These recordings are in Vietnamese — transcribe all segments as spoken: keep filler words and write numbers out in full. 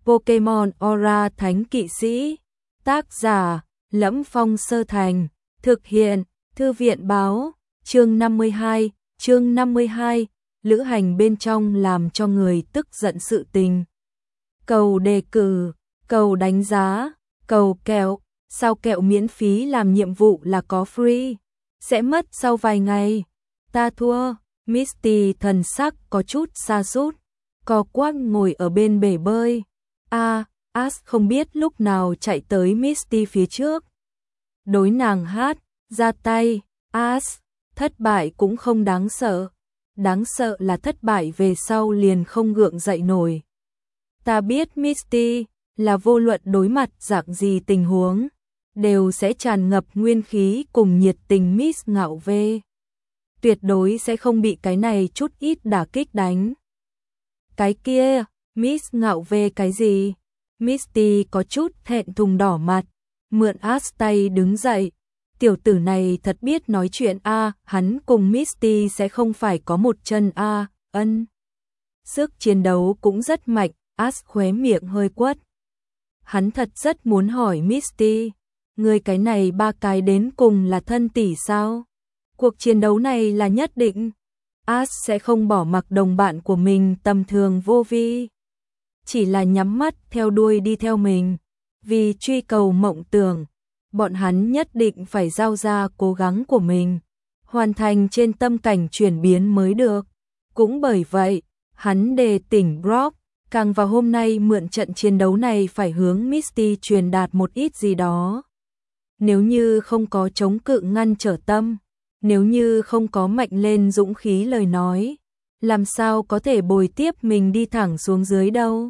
Pokemon Aura Thánh Kỵ Sĩ. Tác giả: Lẫm Phong Sơ Thành. Thực hiện: Thư viện báo. Chương năm mươi hai. Chương năm mươi hai. Lữ hành bên trong làm cho người tức giận sự tình. Cầu đề cử, cầu đánh giá, cầu kẹo. Sao kẹo miễn phí làm nhiệm vụ là có free? Sẽ mất sau vài ngày. Ta thua. Misty thần sắc có chút sa sút, co quắp ngồi ở bên bể bơi. A, à, Ash không biết lúc nào chạy tới Misty phía trước. Đối nàng hát, ra tay. Ash, thất bại cũng không đáng sợ. Đáng sợ là thất bại về sau liền không gượng dậy nổi. Ta biết Misty là vô luận đối mặt dạng gì tình huống, đều sẽ tràn ngập nguyên khí cùng nhiệt tình. Miss Ngạo Vê tuyệt đối sẽ không bị cái này chút ít đả kích đánh. Cái kia, Miss Ngạo Vê cái gì? Misty có chút thẹn thùng đỏ mặt, mượn Ash tay đứng dậy. Tiểu tử này thật biết nói chuyện a, à, hắn cùng Misty sẽ không phải có một chân a, à, ân. Sức chiến đấu cũng rất mạnh, Ash khóe miệng hơi quất. Hắn thật rất muốn hỏi Misty, người cái này ba cái đến cùng là thân tỷ sao? Cuộc chiến đấu này là nhất định. Ash sẽ không bỏ mặc đồng bạn của mình tầm thường vô vi, chỉ là nhắm mắt theo đuôi đi theo mình. Vì truy cầu mộng tưởng, bọn hắn nhất định phải giao ra cố gắng của mình, hoàn thành trên tâm cảnh chuyển biến mới được. Cũng bởi vậy, hắn đề tỉnh Brock, càng vào hôm nay mượn trận chiến đấu này phải hướng Misty truyền đạt một ít gì đó. Nếu như không có chống cự ngăn trở tâm, nếu như không có mạnh lên dũng khí lời nói, làm sao có thể bồi tiếp mình đi thẳng xuống dưới đâu.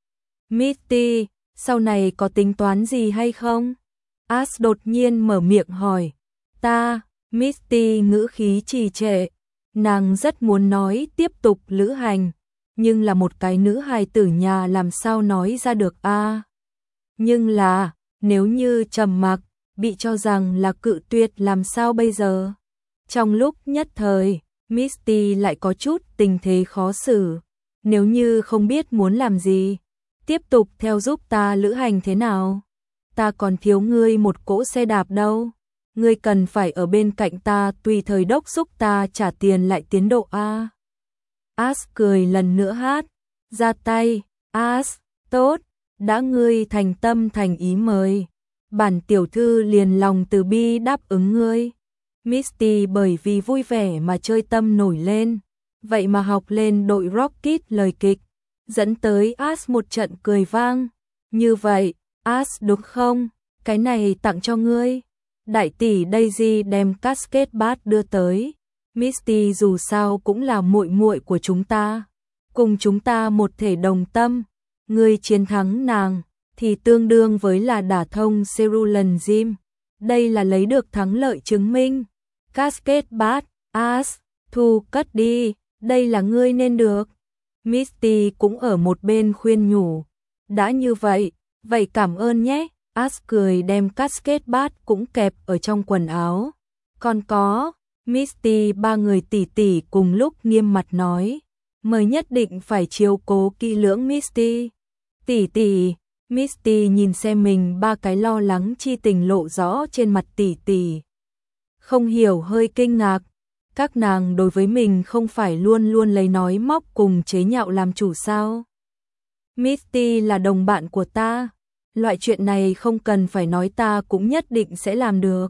Misty, sau này có tính toán gì hay không? Ash đột nhiên mở miệng hỏi. Ta, Misty ngữ khí trì trệ, nàng rất muốn nói tiếp tục lữ hành, nhưng là một cái nữ hài tử nhà làm sao nói ra được a? À? Nhưng là, nếu như trầm mặc, bị cho rằng là cự tuyệt làm sao bây giờ? Trong lúc nhất thời, Misty lại có chút tình thế khó xử. Nếu như không biết muốn làm gì, tiếp tục theo giúp ta lữ hành thế nào? Ta còn thiếu ngươi một cỗ xe đạp đâu. Ngươi cần phải ở bên cạnh ta tùy thời đốc giúp ta trả tiền lại tiến độ a. Ash cười lần nữa hát, ra tay. Ash, tốt, đã ngươi thành tâm thành ý mời, bản tiểu thư liền lòng từ bi đáp ứng ngươi. Misty bởi vì vui vẻ mà chơi tâm nổi lên, vậy mà học lên đội Rocket lời kịch, dẫn tới Ash một trận cười vang. Như vậy, Ash đúng không? Cái này tặng cho ngươi. Đại tỷ Daisy đem casket bát đưa tới. Misty dù sao cũng là muội muội của chúng ta, cùng chúng ta một thể đồng tâm. Ngươi chiến thắng nàng thì tương đương với là đả thông Cerulean Gym. Đây là lấy được thắng lợi chứng minh. Casket bát, Ash, thu cất đi, đây là ngươi nên được. Misty cũng ở một bên khuyên nhủ. Đã như vậy, vậy cảm ơn nhé. Ash cười đem casket bát cũng kẹp ở trong quần áo. Còn có, Misty ba người tỷ tỷ cùng lúc nghiêm mặt nói, mời nhất định phải chiếu cố kỹ lưỡng Misty. Tỷ tỷ, Misty nhìn xem mình ba cái lo lắng chi tình lộ rõ trên mặt tỷ tỷ. Không hiểu hơi kinh ngạc, các nàng đối với mình không phải luôn luôn lấy nói móc cùng chế nhạo làm chủ sao? Misty là đồng bạn của ta, loại chuyện này không cần phải nói ta cũng nhất định sẽ làm được.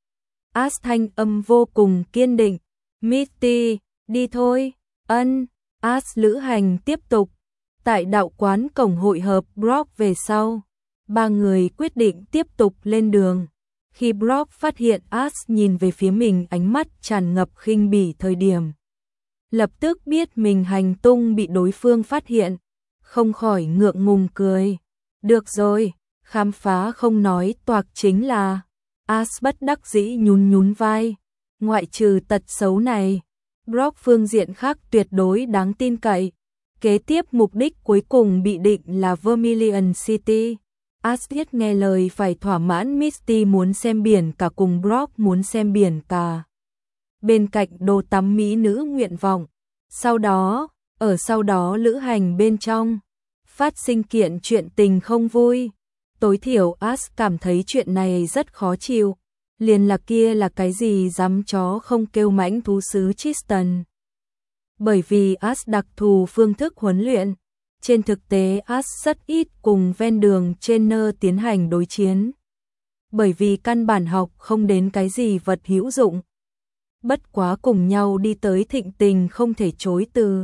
Ash thanh âm vô cùng kiên định. Misty, đi thôi. Ân. Ash lữ hành tiếp tục. Tại đạo quán cổng hội hợp Brock về sau, ba người quyết định tiếp tục lên đường. Khi Brock phát hiện Ash nhìn về phía mình ánh mắt tràn ngập khinh bỉ thời điểm, lập tức biết mình hành tung bị đối phương phát hiện, không khỏi ngượng ngùng cười. Được rồi, khám phá không nói toạc chính là. Ash bất đắc dĩ nhún nhún vai. Ngoại trừ tật xấu này, Brock phương diện khác tuyệt đối đáng tin cậy. Kế tiếp mục đích cuối cùng bị định là Vermilion City. Ash thiết nghe lời phải thỏa mãn Misty muốn xem biển cả cùng Brock muốn xem biển cả. Bên cạnh đồ tắm mỹ nữ nguyện vọng. Sau đó, ở sau đó lữ hành bên trong, phát sinh kiện chuyện tình không vui. Tối thiểu Ash cảm thấy chuyện này rất khó chịu. Liền là kia là cái gì dám chó không kêu mãnh thú sứ Tristan. Bởi vì Ash đặc thù phương thức huấn luyện, trên thực tế Ash rất ít cùng ven đường trainer tiến hành đối chiến. Bởi vì căn bản học không đến cái gì vật hữu dụng. Bất quá cùng nhau đi tới thịnh tình không thể chối từ.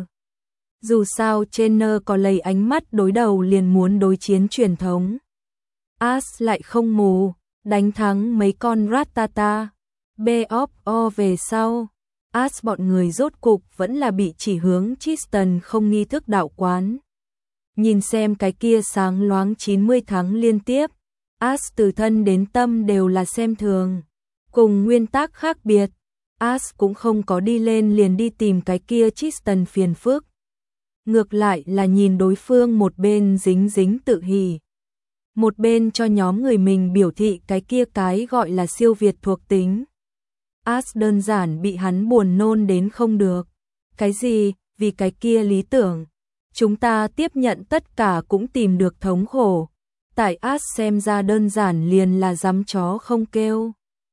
Dù sao trainer có lấy ánh mắt đối đầu liền muốn đối chiến truyền thống. Ash lại không mù, đánh thắng mấy con Rattata, Beop-o về sau. Ash bọn người rốt cục vẫn là bị chỉ hướng Tristan không nghi thức đạo quán. Nhìn xem cái kia sáng loáng chín mươi tháng liên tiếp, Ash từ thân đến tâm đều là xem thường. Cùng nguyên tắc khác biệt, Ash cũng không có đi lên liền đi tìm cái kia Tristan phiền phức. Ngược lại là nhìn đối phương một bên dính dính tự hỉ. Một bên cho nhóm người mình biểu thị cái kia cái gọi là siêu việt thuộc tính. Ash đơn giản bị hắn buồn nôn đến không được. Cái gì, vì cái kia lý tưởng. Chúng ta tiếp nhận tất cả cũng tìm được thống khổ. Tại Ash xem ra đơn giản liền là dám chó không kêu.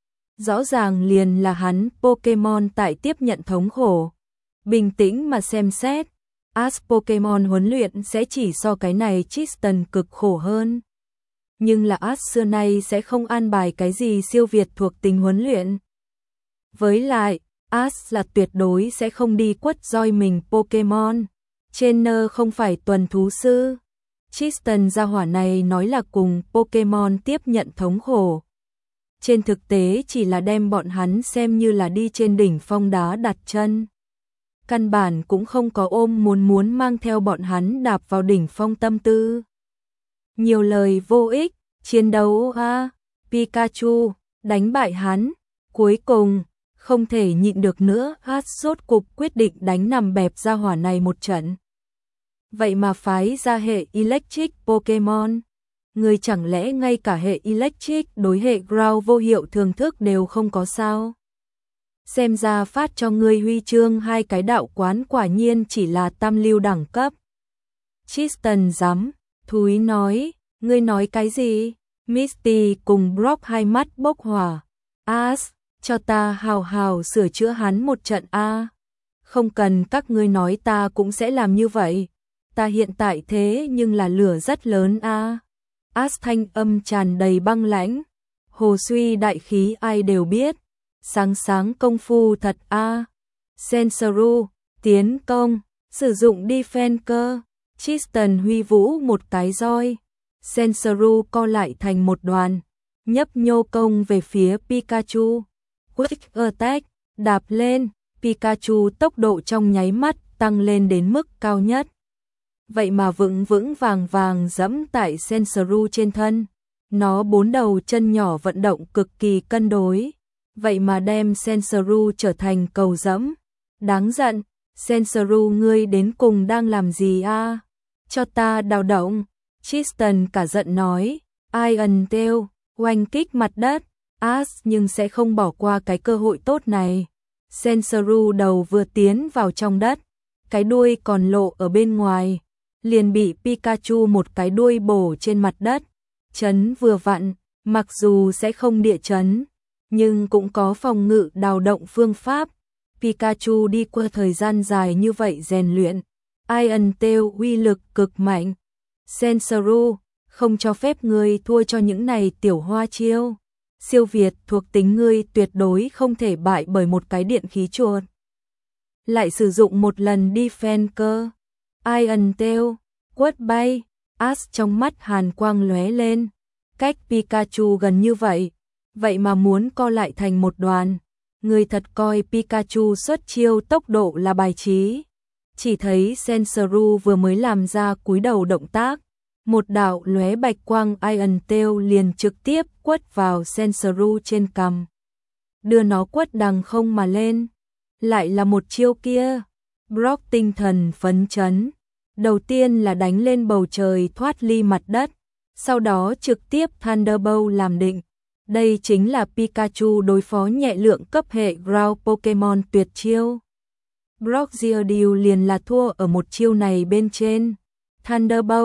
Rõ ràng liền là hắn Pokemon tại tiếp nhận thống khổ. Bình tĩnh mà xem xét, Ash Pokemon huấn luyện sẽ chỉ so cái này Tristan cực khổ hơn. Nhưng là Ash xưa nay sẽ không an bài cái gì siêu việt thuộc tính huấn luyện. Với lại, Ash là tuyệt đối sẽ không đi quất roi mình Pokemon. Trainer không phải tuần thú sư. Tristan gia hỏa này nói là cùng Pokemon tiếp nhận thống khổ. Trên thực tế chỉ là đem bọn hắn xem như là đi trên đỉnh phong đá đặt chân. Căn bản cũng không có ôm muốn muốn mang theo bọn hắn đạp vào đỉnh phong tâm tư. Nhiều lời vô ích, chiến đấu a, à, Pikachu, đánh bại hắn, cuối cùng, không thể nhịn được nữa, Ash rốt cục quyết định đánh nằm bẹp gia hỏa này một trận. Vậy mà phái ra hệ Electric Pokemon, người chẳng lẽ ngay cả hệ Electric đối hệ Ground vô hiệu thường thức đều không có sao? Xem ra phát cho ngươi huy chương hai cái đạo quán quả nhiên chỉ là tam lưu đẳng cấp. Tristan dám, thúi nói, ngươi nói cái gì? Misty cùng Brock hai mắt bốc hỏa. Ash, cho ta hào hào sửa chữa hắn một trận a. Không cần các ngươi nói ta cũng sẽ làm như vậy. Ta hiện tại thế nhưng là lửa rất lớn a. Ash thanh âm tràn đầy băng lãnh. Hồ suy đại khí ai đều biết. Sáng sáng công phu thật a. Sensoru, tiến công, sử dụng defense cơ. Tristan huy vũ một cái roi. Sensoru co lại thành một đoàn, nhấp nhô công về phía Pikachu. Quick Attack, đạp lên, Pikachu tốc độ trong nháy mắt tăng lên đến mức cao nhất. Vậy mà vững vững vàng vàng dẫm tại Sensoru trên thân. Nó bốn đầu chân nhỏ vận động cực kỳ cân đối. Vậy mà đem Sensoru trở thành cầu dẫm. Đáng giận, Sensoru ngươi đến cùng đang làm gì a? À? Cho ta đào động. Tristan cả giận nói. Iron Tail, oanh kích mặt đất. Ash nhưng sẽ không bỏ qua cái cơ hội tốt này. Sensoru đầu vừa tiến vào trong đất, cái đuôi còn lộ ở bên ngoài, liền bị Pikachu một cái đuôi bổ trên mặt đất. Chấn vừa vặn, mặc dù sẽ không địa chấn, nhưng cũng có phòng ngự đào động phương pháp. Pikachu đi qua thời gian dài như vậy rèn luyện, Iron Tail uy lực cực mạnh. Sensoru, không cho phép ngươi thua cho những này tiểu hoa chiêu. Siêu việt thuộc tính ngươi tuyệt đối không thể bại bởi một cái điện khí chuột. Lại sử dụng một lần defense cơ. Iron Tail, quất bay, Ash trong mắt hàn quang lóe lên. Cách Pikachu gần như vậy, vậy mà muốn co lại thành một đoàn. Người thật coi Pikachu xuất chiêu tốc độ là bài trí. Chỉ thấy Sensoru vừa mới làm ra cúi đầu động tác, một đạo lóe bạch quang Iron Tail liền trực tiếp quất vào Sensoru trên cằm, đưa nó quất đằng không mà lên. Lại là một chiêu kia. Brock tinh thần phấn chấn, đầu tiên là đánh lên bầu trời thoát ly mặt đất, sau đó trực tiếp Thunderbolt làm định. Đây chính là Pikachu đối phó nhẹ lượng cấp hệ Ground Pokemon tuyệt chiêu. Brock Geodude liền là thua ở một chiêu này bên trên. Thunderbolt,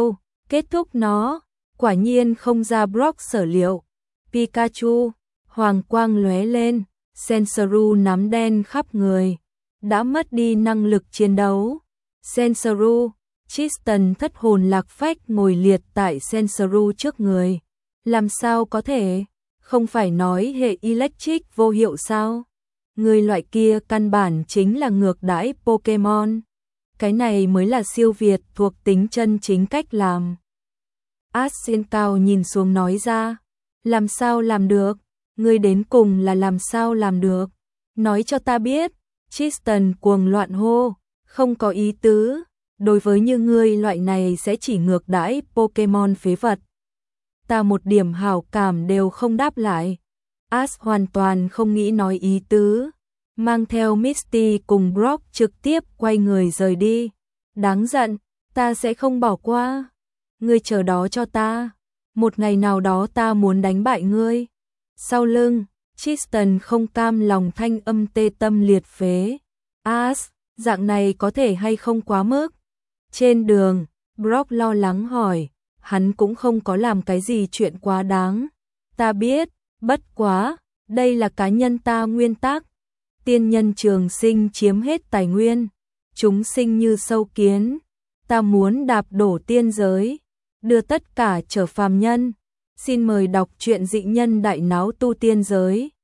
kết thúc nó, quả nhiên không ra Brock sở liệu. Pikachu, hoàng quang lóe lên, Sensuru nắm đen khắp người, đã mất đi năng lực chiến đấu. Sensuru, Tristan thất hồn lạc phách ngồi liệt tại Sensuru trước người. Làm sao có thể? Không phải nói hệ electric vô hiệu sao? Người loại kia căn bản chính là ngược đãi Pokemon. Cái này mới là siêu việt thuộc tính chân chính cách làm. Ash trên cao nhìn xuống nói ra. Làm sao làm được? Ngươi đến cùng là làm sao làm được? Nói cho ta biết. Tristan cuồng loạn hô. Không có ý tứ. Đối với như ngươi loại này sẽ chỉ ngược đãi Pokemon phế vật. Ta một điểm hảo cảm đều không đáp lại. Ash hoàn toàn không nghĩ nói ý tứ. Mang theo Misty cùng Brock trực tiếp quay người rời đi. Đáng giận, ta sẽ không bỏ qua. Ngươi chờ đó cho ta. Một ngày nào đó ta muốn đánh bại ngươi. Sau lưng, Tristan không cam lòng thanh âm tê tâm liệt phế. Ash, dạng này có thể hay không quá mức? Trên đường, Brock lo lắng hỏi. Hắn cũng không có làm cái gì chuyện quá đáng. Ta biết, bất quá, đây là cá nhân ta nguyên tắc. Tiên nhân trường sinh chiếm hết tài nguyên. Chúng sinh như sâu kiến. Ta muốn đạp đổ tiên giới. Đưa tất cả trở phàm nhân. Xin mời đọc truyện Dị Nhân Đại Náo Tu Tiên Giới.